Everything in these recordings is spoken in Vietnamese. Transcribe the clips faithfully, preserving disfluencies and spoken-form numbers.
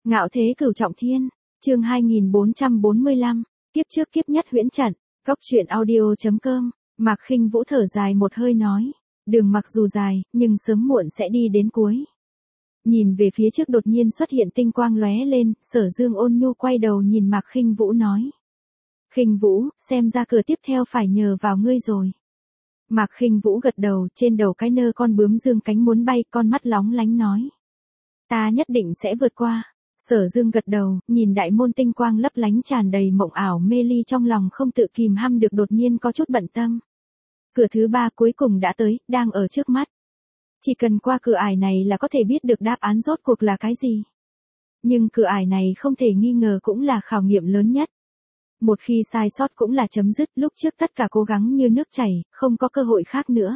Ngạo thế cửu trọng thiên, chương hai nghìn bốn trăm bốn mươi lăm, kiếp trước kiếp nhất huyễn trận, cốc truyện audio chấm com, Mạc Khinh Vũ thở dài một hơi nói, đường mặc dù dài, nhưng sớm muộn sẽ đi đến cuối. Nhìn về phía trước đột nhiên xuất hiện tinh quang lóe lên, Sở Dương ôn nhu quay đầu nhìn Mạc Khinh Vũ nói. Khinh Vũ, xem ra cửa tiếp theo phải nhờ vào ngươi rồi. Mạc Khinh Vũ gật đầu, trên đầu cái nơ con bướm dương cánh muốn bay, con mắt lóng lánh nói. Ta nhất định sẽ vượt qua. Sở Dương gật đầu, nhìn đại môn tinh quang lấp lánh tràn đầy mộng ảo mê ly trong lòng không tự kìm hăm được đột nhiên có chút bận tâm. Cửa thứ ba cuối cùng đã tới, đang ở trước mắt. Chỉ cần qua cửa ải này là có thể biết được đáp án rốt cuộc là cái gì. Nhưng cửa ải này không thể nghi ngờ cũng là khảo nghiệm lớn nhất. Một khi sai sót cũng là chấm dứt, lúc trước tất cả cố gắng như nước chảy, không có cơ hội khác nữa.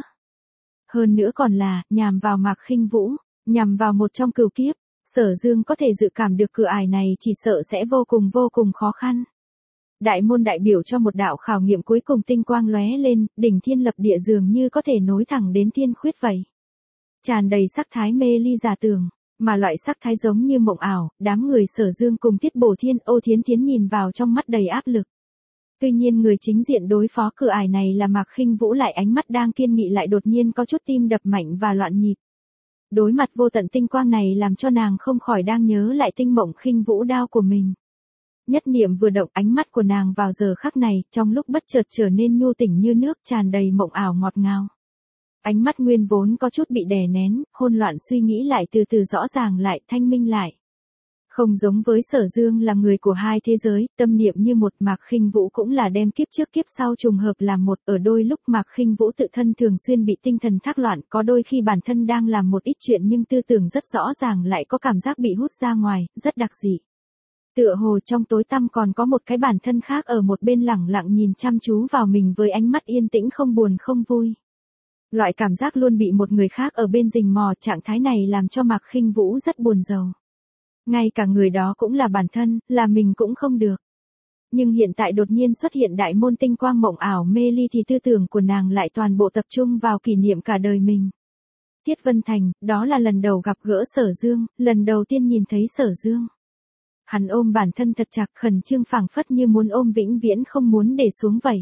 Hơn nữa còn là, nhằm vào Mạc Khinh Vũ, nhằm vào một trong cửu kiếp, Sở Dương có thể dự cảm được cửa ải này chỉ sợ sẽ vô cùng vô cùng khó khăn. Đại môn đại biểu cho một đạo khảo nghiệm cuối cùng tinh quang lóe lên, đỉnh thiên lập địa dường như có thể nối thẳng đến thiên khuyết vậy. Tràn đầy sắc thái mê ly giả tưởng, mà loại sắc thái giống như mộng ảo, đám người Sở Dương cùng Tiết Bổ Thiên, Ô Thiến Thiến nhìn vào trong mắt đầy áp lực. Tuy nhiên người chính diện đối phó cửa ải này là Mạc Khinh Vũ lại ánh mắt đang kiên nghị lại đột nhiên có chút tim đập mạnh và loạn nhịp. Đối mặt vô tận tinh quang này làm cho nàng không khỏi đang nhớ lại tinh mộng Khinh Vũ đao của mình. Nhất niệm vừa động, ánh mắt của nàng vào giờ khắc này, trong lúc bất chợt trở nên nhu tỉnh như nước, tràn đầy mộng ảo ngọt ngào. Ánh mắt nguyên vốn có chút bị đè nén, hỗn loạn suy nghĩ lại từ từ rõ ràng lại, thanh minh lại. Không giống với Sở Dương là người của hai thế giới, tâm niệm như một, Mạc Khinh Vũ cũng là đem kiếp trước kiếp sau trùng hợp làm một, ở đôi lúc Mạc Khinh Vũ tự thân thường xuyên bị tinh thần thác loạn, có đôi khi bản thân đang làm một ít chuyện nhưng tư tưởng rất rõ ràng lại có cảm giác bị hút ra ngoài, rất đặc dị. Tựa hồ trong tối tăm còn có một cái bản thân khác ở một bên lẳng lặng nhìn chăm chú vào mình với ánh mắt yên tĩnh không buồn không vui. Loại cảm giác luôn bị một người khác ở bên rình mò, trạng thái này làm cho Mạc Khinh Vũ rất buồn rầu. Ngay cả người đó cũng là bản thân, là mình cũng không được. Nhưng hiện tại đột nhiên xuất hiện đại môn tinh quang mộng ảo mê ly thì tư tưởng của nàng lại toàn bộ tập trung vào kỷ niệm cả đời mình. Tiết Vân Thành, đó là lần đầu gặp gỡ Sở Dương, lần đầu tiên nhìn thấy Sở Dương. Hắn ôm bản thân thật chặt, khẩn trương phảng phất như muốn ôm vĩnh viễn không muốn để xuống vậy.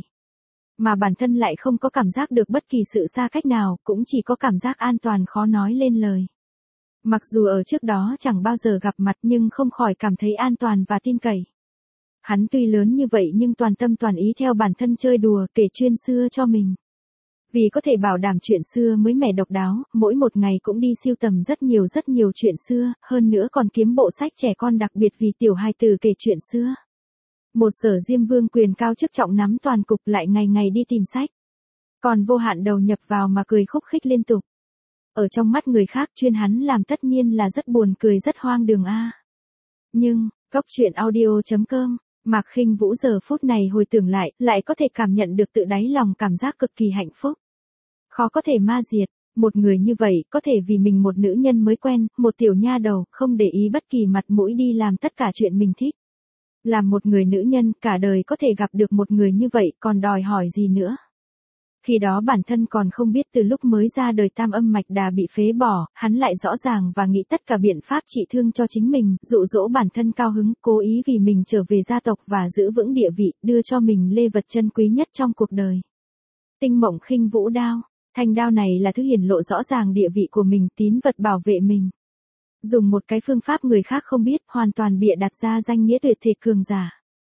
Mà bản thân lại không có cảm giác được bất kỳ sự xa cách nào, cũng chỉ có cảm giác an toàn khó nói lên lời. Mặc dù ở trước đó chẳng bao giờ gặp mặt nhưng không khỏi cảm thấy an toàn và tin cậy. Hắn tuy lớn như vậy nhưng toàn tâm toàn ý theo bản thân chơi đùa, kể chuyện xưa cho mình. Vì có thể bảo đảm chuyện xưa mới mẻ độc đáo, mỗi một ngày cũng đi sưu tầm rất nhiều rất nhiều chuyện xưa, hơn nữa còn kiếm bộ sách trẻ con đặc biệt vì tiểu hài tử kể chuyện xưa. Một Sở Diêm Vương quyền cao chức trọng nắm toàn cục lại ngày ngày đi tìm sách. Còn vô hạn đầu nhập vào mà cười khúc khích liên tục. Ở trong mắt người khác chuyên hắn làm tất nhiên là rất buồn cười rất hoang đường a. Nhưng, cốc truyện audio chấm com, Mạc Khinh Vũ giờ phút này hồi tưởng lại, lại có thể cảm nhận được tự đáy lòng cảm giác cực kỳ hạnh phúc. Khó có thể ma diệt, một người như vậy có thể vì mình một nữ nhân mới quen, một tiểu nha đầu, không để ý bất kỳ mặt mũi đi làm tất cả chuyện mình thích. Làm một người nữ nhân, cả đời có thể gặp được một người như vậy, còn đòi hỏi gì nữa. Khi đó bản thân còn không biết từ lúc mới ra đời tam âm mạch đà bị phế bỏ, hắn lại rõ ràng và nghĩ tất cả biện pháp trị thương cho chính mình, dụ dỗ bản thân cao hứng, cố ý vì mình trở về gia tộc và giữ vững địa vị, đưa cho mình lê vật chân quý nhất trong cuộc đời. Tinh mộng Khinh Vũ đao, thanh đao này là thứ hiển lộ rõ ràng địa vị của mình, tín vật bảo vệ mình. Dùng một cái phương pháp người khác không biết, hoàn toàn bịa đặt ra danh nghĩa tuyệt thể cường giả.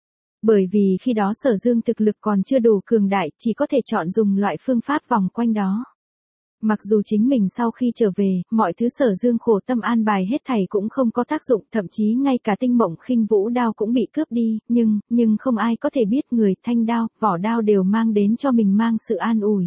Bởi vì khi đó Sở Dương thực lực còn chưa đủ cường đại, chỉ có thể chọn dùng loại phương pháp vòng quanh đó. Mặc dù chính mình sau khi trở về, mọi thứ Sở Dương khổ tâm an bài hết thảy cũng không có tác dụng, thậm chí ngay cả tinh mộng Khinh Vũ đao cũng bị cướp đi, nhưng, nhưng không ai có thể biết người thanh đao, vỏ đao đều mang đến cho mình mang sự an ủi.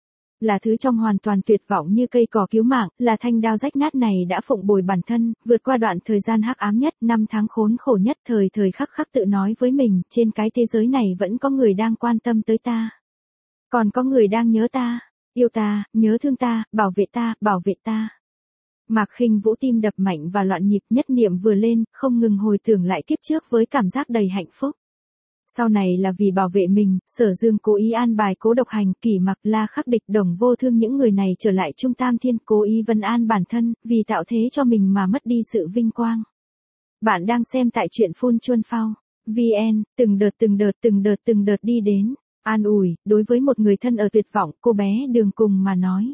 Là thứ trong hoàn toàn tuyệt vọng như cây cỏ cứu mạng, là thanh đao rách nát này đã phụng bồi bản thân, vượt qua đoạn thời gian hắc ám nhất, năm tháng khốn khổ nhất, thời thời khắc khắc tự nói với mình, trên cái thế giới này vẫn có người đang quan tâm tới ta. Còn có người đang nhớ ta, yêu ta, nhớ thương ta, bảo vệ ta, bảo vệ ta. Mạc Khinh Vũ tim đập mạnh và loạn nhịp, nhất niệm vừa lên, không ngừng hồi tưởng lại kiếp trước với cảm giác đầy hạnh phúc. Sau này là vì bảo vệ mình, Sở Dương cố ý an bài Cố Độc Hành, Kỷ Mặc, La Khắc Địch, Đồng Vô Thương những người này trở lại Trung Tam Thiên, cố ý vấn an bản thân, vì tạo thế cho mình mà mất đi sự vinh quang. Bạn đang xem tại truyện Phun Chuân Phao. vê en, từng đợt từng đợt từng đợt từng đợt đi đến, an ủi, đối với một người thân ở tuyệt vọng, cô bé Đường Cùng mà nói.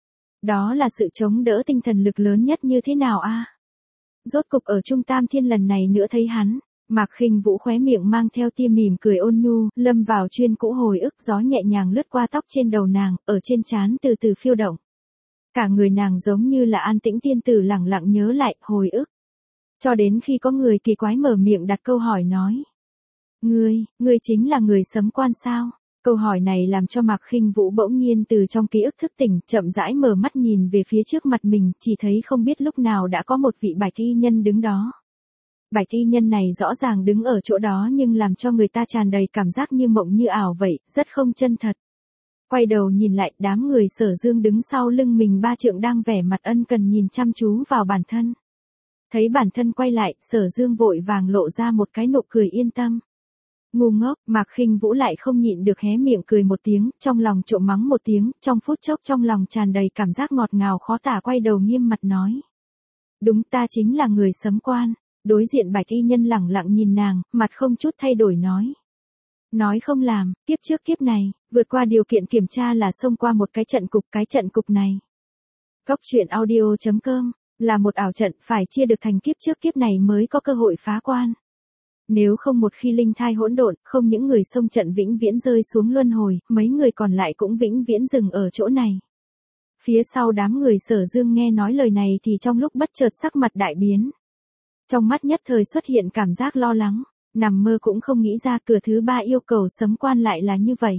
Đó là sự chống đỡ tinh thần lực lớn nhất như thế nào a? Rốt cục ở Trung Tam Thiên lần này nữa thấy hắn, Mạc Khinh Vũ khóe miệng mang theo tia mỉm cười ôn nhu, lâm vào chuyên cũ hồi ức, gió nhẹ nhàng lướt qua tóc trên đầu nàng, ở trên trán từ từ phiêu động. Cả người nàng giống như là an tĩnh tiên tử lặng lặng nhớ lại, hồi ức. Cho đến khi có người kỳ quái mở miệng đặt câu hỏi nói. Ngươi, ngươi chính là người Sấm Quan sao? Câu hỏi này làm cho Mạc Khinh Vũ bỗng nhiên từ trong ký ức thức tỉnh, chậm rãi mở mắt nhìn về phía trước mặt mình, chỉ thấy không biết lúc nào đã có một vị bạch y nhân đứng đó. Bạch y nhân này rõ ràng đứng ở chỗ đó nhưng làm cho người ta tràn đầy cảm giác như mộng như ảo vậy, rất không chân thật. Quay đầu nhìn lại, đám người Sở Dương đứng sau lưng mình ba trượng đang vẻ mặt ân cần nhìn chăm chú vào bản thân. Thấy bản thân quay lại, Sở Dương vội vàng lộ ra một cái nụ cười yên tâm. Ngu ngốc, Mạc Khinh Vũ lại không nhịn được hé miệng cười một tiếng, trong lòng trộm mắng một tiếng, trong phút chốc trong lòng tràn đầy cảm giác ngọt ngào khó tả, quay đầu nghiêm mặt nói. Đúng, ta chính là người Sấm Quan. Đối diện bạch y nhân lẳng lặng nhìn nàng, mặt không chút thay đổi nói. Nói không làm, kiếp trước kiếp này, vượt qua điều kiện kiểm tra là xông qua một cái trận cục, cái trận cục này. Góc truyện audio chấm com, là một ảo trận, phải chia được thành kiếp trước kiếp này mới có cơ hội phá quan. Nếu không một khi linh thai hỗn độn, không những người xông trận vĩnh viễn rơi xuống luân hồi, mấy người còn lại cũng vĩnh viễn dừng ở chỗ này. Phía sau đám người Sở Dương nghe nói lời này thì trong lúc bất chợt sắc mặt đại biến. Trong mắt nhất thời xuất hiện cảm giác lo lắng, nằm mơ cũng không nghĩ ra cửa thứ ba yêu cầu Sấm Quan lại là như vậy.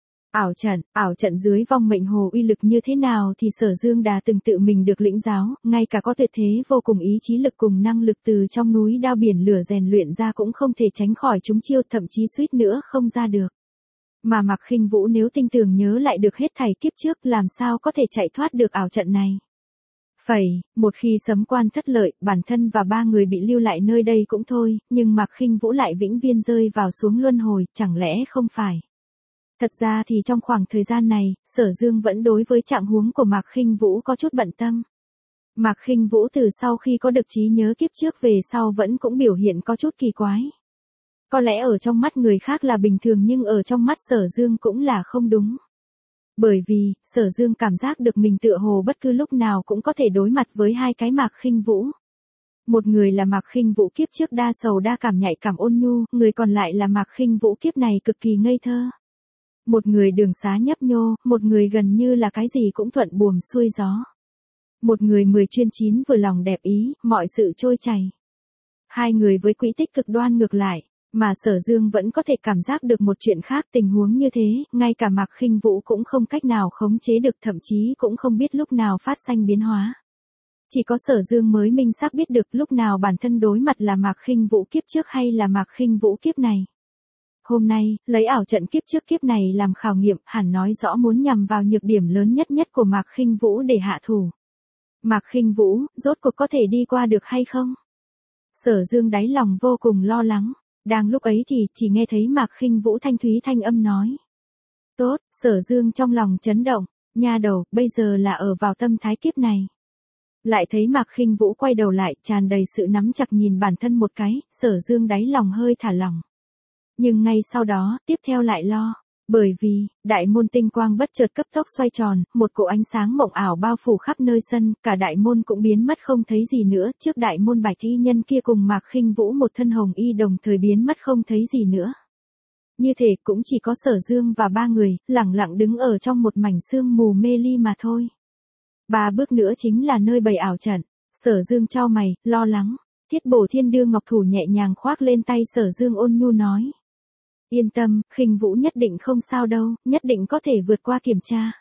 Ảo trận, ảo trận dưới vong mệnh hồ uy lực như thế nào thì Sở Dương đã từng tự mình được lĩnh giáo, ngay cả có tuyệt thế vô cùng ý chí lực cùng năng lực từ trong núi đao biển lửa rèn luyện ra cũng không thể tránh khỏi chúng chiêu, thậm chí suýt nữa không ra được. Mà Mạc Khinh Vũ nếu tinh tường nhớ lại được hết thảy kiếp trước, làm sao có thể chạy thoát được ảo trận này. Phẩy, một khi Sấm Quan thất lợi, bản thân và ba người bị lưu lại nơi đây cũng thôi, nhưng Mạc Khinh Vũ lại vĩnh viễn rơi vào xuống luân hồi, chẳng lẽ không phải. Thật ra thì trong khoảng thời gian này, Sở Dương vẫn đối với trạng huống của Mạc Khinh Vũ có chút bận tâm. Mạc Khinh Vũ từ sau khi có được trí nhớ kiếp trước về sau vẫn cũng biểu hiện có chút kỳ quái. Có lẽ ở trong mắt người khác là bình thường nhưng ở trong mắt Sở Dương cũng là không đúng. Bởi vì, Sở Dương cảm giác được mình tựa hồ bất cứ lúc nào cũng có thể đối mặt với hai cái Mạc Khinh Vũ. Một người là Mạc Khinh Vũ kiếp trước đa sầu đa cảm nhạy cảm ôn nhu, người còn lại là Mạc Khinh Vũ kiếp này cực kỳ ngây thơ. Một người đường xá nhấp nhô, một người gần như là cái gì cũng thuận buồm xuôi gió. Một người mười chuyên chín vừa lòng đẹp ý, mọi sự trôi chảy. Hai người với quỹ tích cực đoan ngược lại. Mà Sở Dương vẫn có thể cảm giác được một chuyện khác, tình huống như thế, ngay cả Mạc Khinh Vũ cũng không cách nào khống chế được, thậm chí cũng không biết lúc nào phát sinh biến hóa. Chỉ có Sở Dương mới minh xác biết được lúc nào bản thân đối mặt là Mạc Khinh Vũ kiếp trước hay là Mạc Khinh Vũ kiếp này. Hôm nay, lấy ảo trận kiếp trước kiếp này làm khảo nghiệm, hẳn nói rõ muốn nhằm vào nhược điểm lớn nhất nhất của Mạc Khinh Vũ để hạ thủ. Mạc Khinh Vũ, rốt cuộc có thể đi qua được hay không? Sở Dương đáy lòng vô cùng lo lắng. Đang lúc ấy thì chỉ nghe thấy Mạc Khinh Vũ thanh thúy thanh âm nói. Tốt, Sở Dương trong lòng chấn động, nha đầu, bây giờ là ở vào tâm thái kiếp này. Lại thấy Mạc Khinh Vũ quay đầu lại, tràn đầy sự nắm chặt nhìn bản thân một cái, Sở Dương đáy lòng hơi thả lỏng. Nhưng ngay sau đó, tiếp theo lại lo. Bởi vì, đại môn tinh quang bất chợt cấp tốc xoay tròn, một cỗ ánh sáng mộng ảo bao phủ khắp nơi sân, cả đại môn cũng biến mất không thấy gì nữa, trước đại môn bạch y nhân kia cùng Mạc Khinh Vũ một thân hồng y đồng thời biến mất không thấy gì nữa. Như thể cũng chỉ có Sở Dương và ba người, lẳng lặng đứng ở trong một mảnh sương mù mê ly mà thôi. Ba bước nữa chính là nơi bày ảo trận. Sở Dương chau mày, lo lắng. Thiết Bổ Thiên đưa ngọc thủ nhẹ nhàng khoác lên tay Sở Dương ôn nhu nói. Yên tâm, Khinh Vũ nhất định không sao đâu, nhất định có thể vượt qua kiểm tra.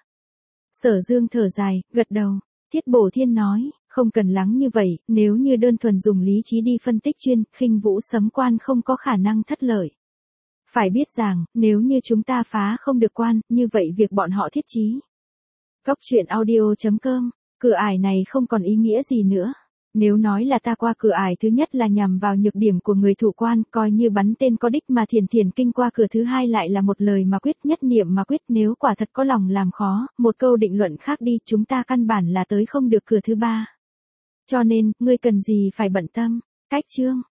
Sở Dương thở dài, gật đầu. Thiết Bổ Thiên nói, không cần lắng như vậy, nếu như đơn thuần dùng lý trí đi phân tích chuyên, Khinh Vũ Sấm Quan không có khả năng thất lợi. Phải biết rằng, nếu như chúng ta phá không được quan, như vậy việc bọn họ thiết trí. Góc truyện audio chấm com, cửa ải này không còn ý nghĩa gì nữa. Nếu nói là ta qua cửa ải thứ nhất là nhằm vào nhược điểm của người thủ quan, coi như bắn tên có đích mà thiền thiền kinh qua cửa thứ hai lại là một lời mà quyết, nhất niệm mà quyết, nếu quả thật có lòng làm khó, một câu định luận khác đi, chúng ta căn bản là tới không được cửa thứ ba. Cho nên, ngươi cần gì phải bận tâm. Cách chương